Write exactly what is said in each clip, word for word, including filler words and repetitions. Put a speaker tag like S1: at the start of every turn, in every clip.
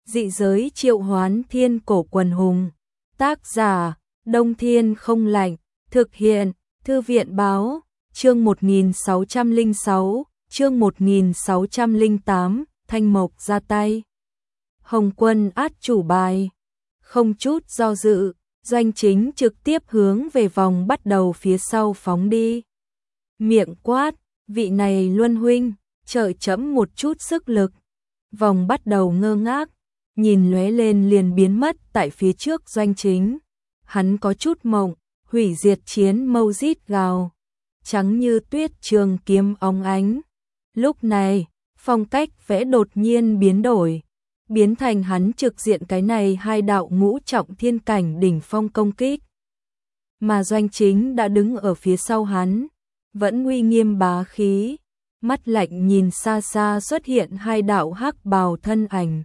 S1: Dị giới triệu hoán thiên cổ quần hùng. Tác giả, Đông Thiên không lạnh. Thực hiện, Thư viện báo, chương một nghìn sáu trăm lẻ sáu, chương một nghìn sáu trăm lẻ tám, Thanh Mộc ra tay. Hồng Quân át chủ bài. Không chút do dự, Doanh Chính trực tiếp hướng về vòng bắt đầu phía sau phóng đi. Miệng quát, vị này Luân huynh, trợ chẫm một chút sức lực. Vòng bắt đầu ngơ ngác, nhìn lóe lên liền biến mất tại phía trước Doanh Chính. Hắn có chút mộng, hủy diệt chiến mâu rít gào, trắng như tuyết trường kiếm óng ánh. Lúc này, phong cách vẽ đột nhiên biến đổi, biến thành hắn trực diện cái này hai đạo ngũ trọng thiên cảnh đỉnh phong công kích. Mà Doanh Chính đã đứng ở phía sau hắn, vẫn uy nghiêm bá khí, mắt lạnh nhìn xa xa xuất hiện hai đạo hắc bào thân ảnh.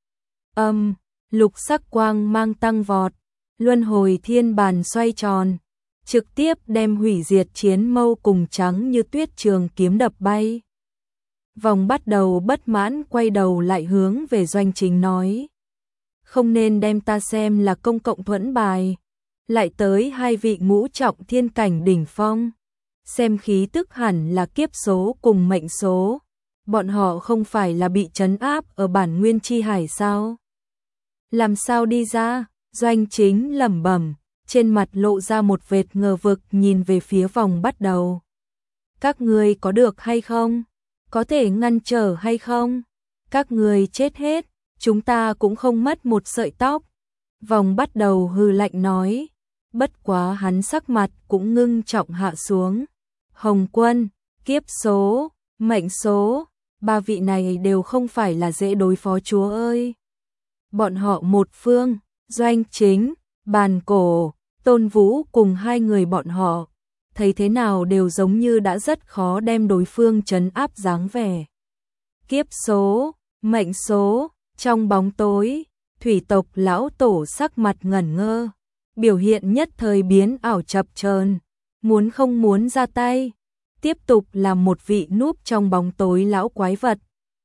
S1: Âm, lục sắc quang mang tăng vọt, luân hồi thiên bàn xoay tròn, trực tiếp đem hủy diệt chiến mâu cùng trắng như tuyết trường kiếm đập bay. Vòng bắt đầu bất mãn quay đầu lại hướng về Doanh Chính nói. Không nên đem ta xem là công cộng thuẫn bài. Lại tới hai vị ngũ trọng thiên cảnh đỉnh phong. Xem khí tức hẳn là kiếp số cùng mệnh số. Bọn họ không phải là bị trấn áp ở bản nguyên chi hải sao? Làm sao đi ra? Doanh Chính lẩm bẩm, trên mặt lộ ra một vệt ngờ vực nhìn về phía vòng bắt đầu. Các ngươi có được hay không? Có thể ngăn trở hay không? Các người chết hết, chúng ta cũng không mất một sợi tóc. Vòng bắt đầu hừ lạnh nói, bất quá hắn sắc mặt cũng ngưng trọng hạ xuống. Hồng Quân, kiếp số, mệnh số, ba vị này đều không phải là dễ đối phó chúa ơi. Bọn họ một phương, Doanh Chính, Bàn Cổ, Tôn Vũ cùng hai người bọn họ. Thấy thế nào đều giống như đã rất khó đem đối phương trấn áp dáng vẻ. Kiếp số, mệnh số, trong bóng tối, thủy tộc lão tổ sắc mặt ngẩn ngơ, biểu hiện nhất thời biến ảo chập chờn, muốn không muốn ra tay, tiếp tục làm một vị núp trong bóng tối lão quái vật,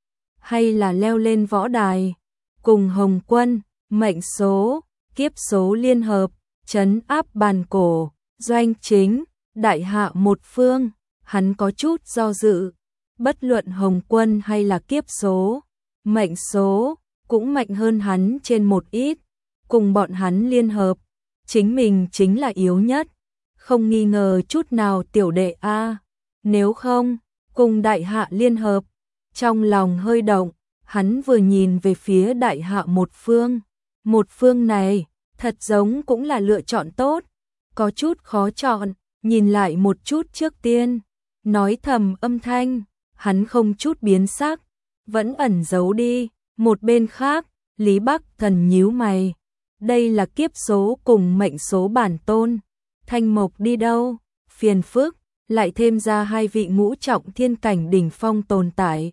S1: hay là leo lên võ đài, cùng Hồng Quân, mệnh số, kiếp số liên hợp, trấn áp Bàn Cổ, Doanh Chính. Đại hạ một phương, hắn có chút do dự, bất luận Hồng Quân hay là kiếp số, mệnh số, cũng mạnh hơn hắn trên một ít, cùng bọn hắn liên hợp, chính mình chính là yếu nhất, không nghi ngờ chút nào tiểu đệ A, nếu không, cùng đại hạ liên hợp, trong lòng hơi động, hắn vừa nhìn về phía đại hạ một phương, một phương này, thật giống cũng là lựa chọn tốt, có chút khó chọn. Nhìn lại một chút trước tiên, nói thầm âm thanh, hắn không chút biến sắc, vẫn ẩn giấu đi. Một bên khác, Lý Bắc Thần nhíu mày, đây là kiếp số cùng mệnh số bản tôn. Thanh Mộc đi đâu? Phiền phức, lại thêm ra hai vị ngũ trọng thiên cảnh đỉnh phong tồn tại.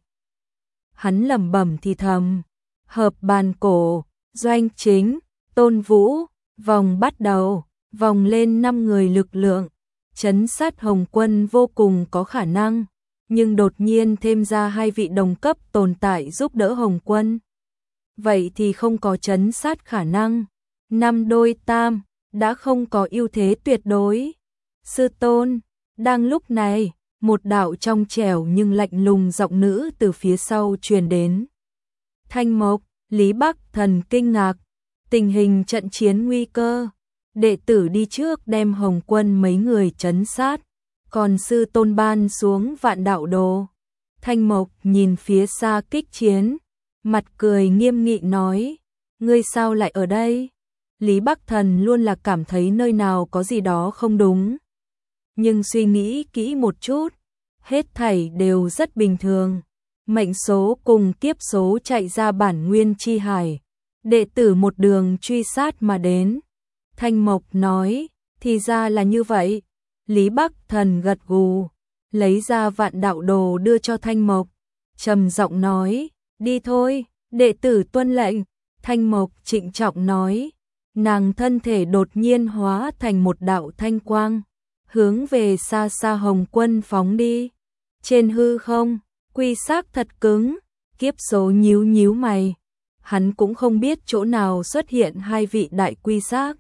S1: Hắn lẩm bẩm thì thầm, hợp Bàn Cổ, Doanh Chính, Tôn Vũ, vòng bắt đầu, vòng lên năm người lực lượng. Trấn sát Hồng Quân vô cùng có khả năng, nhưng đột nhiên thêm ra hai vị đồng cấp tồn tại giúp đỡ Hồng Quân. Vậy thì không có trấn sát khả năng. Năm đôi tam, đã không có ưu thế tuyệt đối. Sư tôn, đang lúc này, một đạo trong trẻo nhưng lạnh lùng giọng nữ từ phía sau truyền đến. Thanh Mộc, Lý Bắc Thần kinh ngạc, tình hình trận chiến nguy cơ. Đệ tử đi trước đem Hồng Quân mấy người trấn sát, còn sư tôn ban xuống vạn đạo đồ. Thanh Mộc nhìn phía xa kích chiến, mặt cười nghiêm nghị nói, ngươi sao lại ở đây? Lý Bắc Thần luôn là cảm thấy nơi nào có gì đó không đúng. Nhưng suy nghĩ kỹ một chút, hết thảy đều rất bình thường. Mệnh số cùng kiếp số chạy ra bản nguyên chi hải, đệ tử một đường truy sát mà đến. Thanh Mộc nói, thì ra là như vậy. Lý Bắc Thần gật gù, lấy ra vạn đạo đồ đưa cho Thanh Mộc, trầm giọng nói, đi thôi, đệ tử tuân lệnh. Thanh Mộc trịnh trọng nói, nàng thân thể đột nhiên hóa thành một đạo thanh quang, hướng về xa xa Hồng Quân phóng đi. Trên hư không, quy xác thật cứng, kiếp số nhíu nhíu mày. hắn cũng không biết chỗ nào xuất hiện hai vị đại quy xác.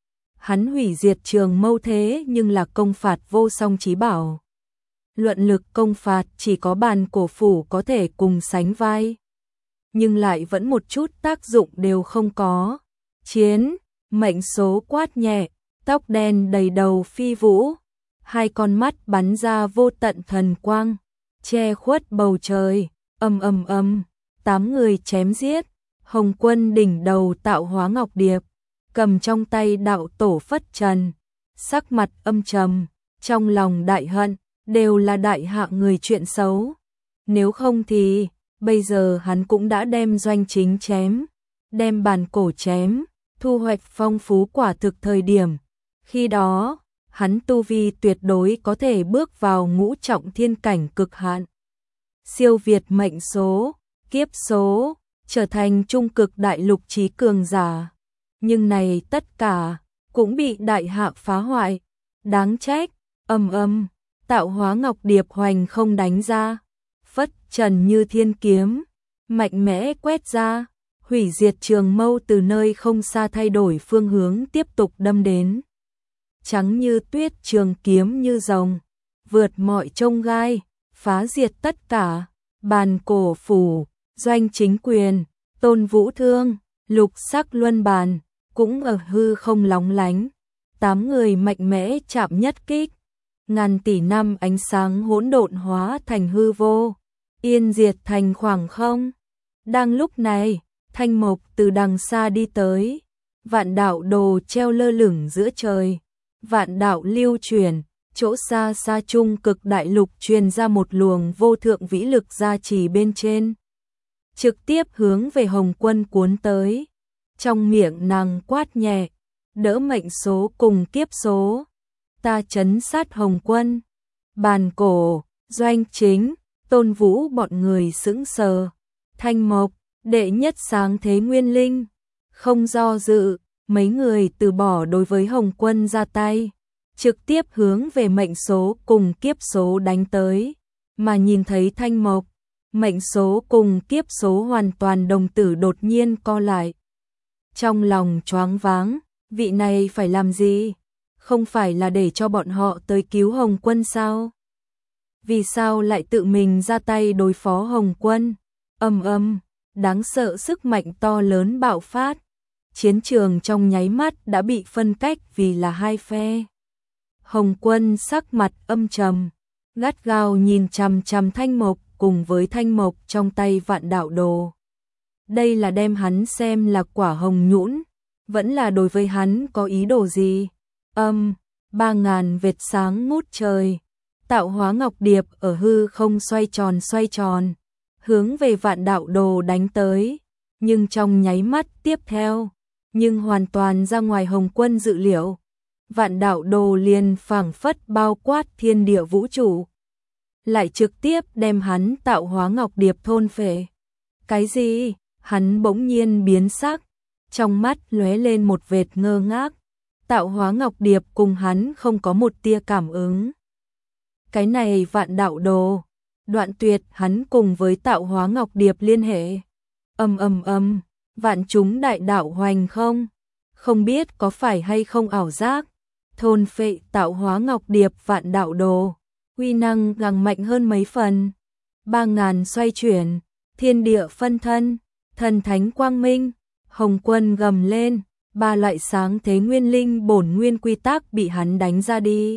S1: Hắn hủy diệt Trường Mâu thế nhưng là công phạt vô song chí bảo. Luận lực công phạt chỉ có Bàn Cổ Phủ có thể cùng sánh vai, nhưng lại vẫn một chút tác dụng đều không có. Chiến, mệnh số quát nhẹ, tóc đen đầy đầu phi vũ, hai con mắt bắn ra vô tận thần quang, che khuất bầu trời, ầm ầm ầm, tám người chém giết. Hồng Quân đỉnh đầu Tạo Hóa Ngọc Điệp, cầm trong tay đạo tổ phất trần, sắc mặt âm trầm, trong lòng đại hận, đều là đại hạ người chuyện xấu. Nếu không thì, bây giờ hắn cũng đã đem Doanh Chính chém, đem Bàn Cổ chém, thu hoạch phong phú quả thực thời điểm. Khi đó, hắn tu vi tuyệt đối có thể bước vào ngũ trọng thiên cảnh cực hạn. Siêu việt mệnh số, kiếp số, trở thành trung cực đại lục trí cường giả. Nhưng này tất cả cũng bị đại hạ phá hoại. Đáng trách, ầm ầm, Tạo Hóa Ngọc Điệp hoành không đánh ra, phất trần như thiên kiếm, mạnh mẽ quét ra, hủy diệt Trường Mâu từ nơi không xa thay đổi phương hướng tiếp tục đâm đến. Trắng như tuyết trường kiếm như rồng, vượt mọi chông gai, phá diệt tất cả. Bàn Cổ Phủ, Doanh Chính quyền, Tôn Vũ Thương, lục sắc luân bàn, cũng ở hư không lóng lánh. Tám người mạnh mẽ chạm nhất kích, ngàn tỷ năm ánh sáng hỗn độn hóa thành hư vô, yên diệt thành khoảng không. Đang lúc này, Thanh Mộc từ đằng xa đi tới, vạn đạo đồ treo lơ lửng giữa trời, vạn đạo lưu chuyển, chỗ xa xa trung cực đại lục truyền ra một luồng vô thượng vĩ lực gia trì bên trên, trực tiếp hướng về Hồng Quân cuốn tới. Trong miệng nàng quát nhẹ, đỡ mệnh số cùng kiếp số, ta trấn sát Hồng Quân. Bàn Cổ, Doanh Chính, Tôn Vũ bọn người sững sờ. Thanh Mộc, đệ nhất sáng thế nguyên linh, không do dự, mấy người từ bỏ đối với Hồng Quân ra tay, trực tiếp hướng về mệnh số cùng kiếp số đánh tới. Mà nhìn thấy Thanh Mộc, mệnh số cùng kiếp số hoàn toàn đồng tử đột nhiên co lại. Trong lòng choáng váng, vị này phải làm gì? Không phải là để cho bọn họ tới cứu Hồng Quân sao? Vì sao lại tự mình ra tay đối phó Hồng Quân? Ầm ầm, đáng sợ sức mạnh to lớn bạo phát. Chiến trường trong nháy mắt đã bị phân cách vì là hai phe. Hồng Quân sắc mặt âm trầm, gắt gao nhìn chằm chằm Thanh Mộc cùng với Thanh Mộc trong tay vạn đạo đồ. Đây là đem hắn xem là quả hồng nhũn, vẫn là đối với hắn có ý đồ gì? Âm, ba ngàn vệt sáng ngút trời, Tạo Hóa Ngọc Điệp ở hư không xoay tròn xoay tròn, hướng về vạn đạo đồ đánh tới, nhưng trong nháy mắt tiếp theo, nhưng hoàn toàn ra ngoài Hồng Quân dự liệu. Vạn đạo đồ liền phảng phất bao quát thiên địa vũ trụ, lại trực tiếp đem hắn Tạo Hóa Ngọc Điệp thôn phệ. Cái gì? Hắn bỗng nhiên biến sắc, trong mắt lóe lên một vệt ngơ ngác. Tạo Hóa Ngọc Điệp cùng hắn không có một tia cảm ứng. Cái này vạn đạo đồ, đoạn tuyệt hắn cùng với Tạo Hóa Ngọc Điệp liên hệ. Ầm ầm ầm, vạn chúng đại đạo hoành không, không biết có phải hay không ảo giác, thôn phệ Tạo Hóa Ngọc Điệp vạn đạo đồ, uy năng càng mạnh hơn mấy phần. Ba ngàn xoay chuyển, thiên địa phân thân, thần thánh quang minh, Hồng Quân gầm lên, ba loại sáng thế nguyên linh bổn nguyên quy tắc bị hắn đánh ra đi.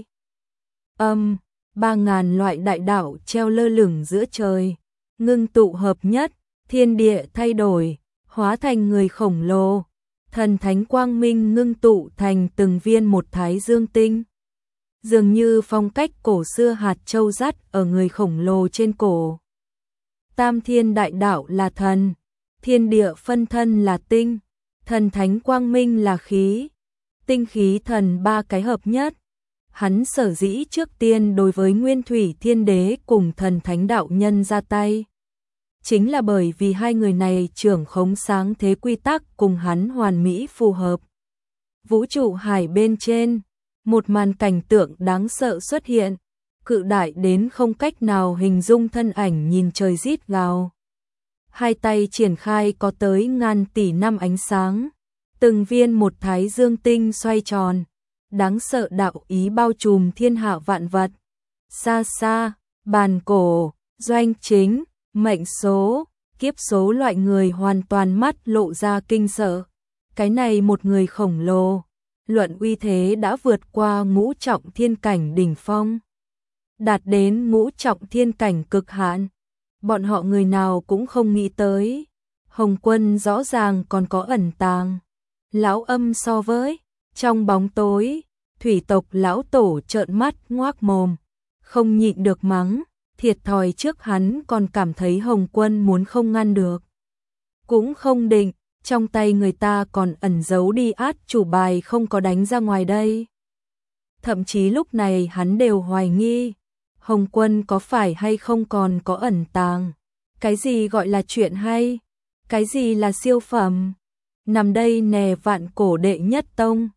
S1: Âm, ba ngàn loại đại đạo treo lơ lửng giữa trời, ngưng tụ hợp nhất, thiên địa thay đổi, hóa thành người khổng lồ. Thần thánh quang minh ngưng tụ thành từng viên một thái dương tinh, dường như phong cách cổ xưa hạt châu dắt ở người khổng lồ trên cổ. Tam thiên đại đạo là thần, thiên địa phân thân là tinh, thần thánh quang minh là khí, tinh khí thần ba cái hợp nhất. Hắn sở dĩ trước tiên đối với Nguyên Thủy Thiên Đế cùng thần thánh đạo nhân ra tay, chính là bởi vì hai người này trưởng khống sáng thế quy tắc cùng hắn hoàn mỹ phù hợp. Vũ trụ hải bên trên, một màn cảnh tượng đáng sợ xuất hiện, cự đại đến không cách nào hình dung thân ảnh nhìn trời rít gào. hai tay triển khai có tới ngàn tỷ năm ánh sáng, từng viên một thái dương tinh xoay tròn, đáng sợ đạo ý bao trùm thiên hạ vạn vật. Xa xa, bàn cổ, doanh chính, mệnh số, kiếp số loại người hoàn toàn mắt lộ ra kinh sợ. Cái này một người khổng lồ, luận uy thế đã vượt qua ngũ trọng thiên cảnh đỉnh phong, đạt đến ngũ trọng thiên cảnh cực hạn. Bọn họ người nào cũng không nghĩ tới, Hồng Quân rõ ràng còn có ẩn tàng. Lão Âm so với, trong bóng tối, thủy tộc lão tổ trợn mắt ngoác mồm, không nhịn được mắng, thiệt thòi trước hắn còn cảm thấy Hồng Quân muốn không ngăn được. Cũng không định, trong tay người ta còn ẩn giấu đi át chủ bài không có đánh ra ngoài đây. Thậm chí lúc này hắn đều hoài nghi, Hồng Quân có phải hay không còn có ẩn tàng. Cái gì gọi là chuyện hay? Cái gì là siêu phẩm? Nằm đây nè vạn cổ đệ nhất tông,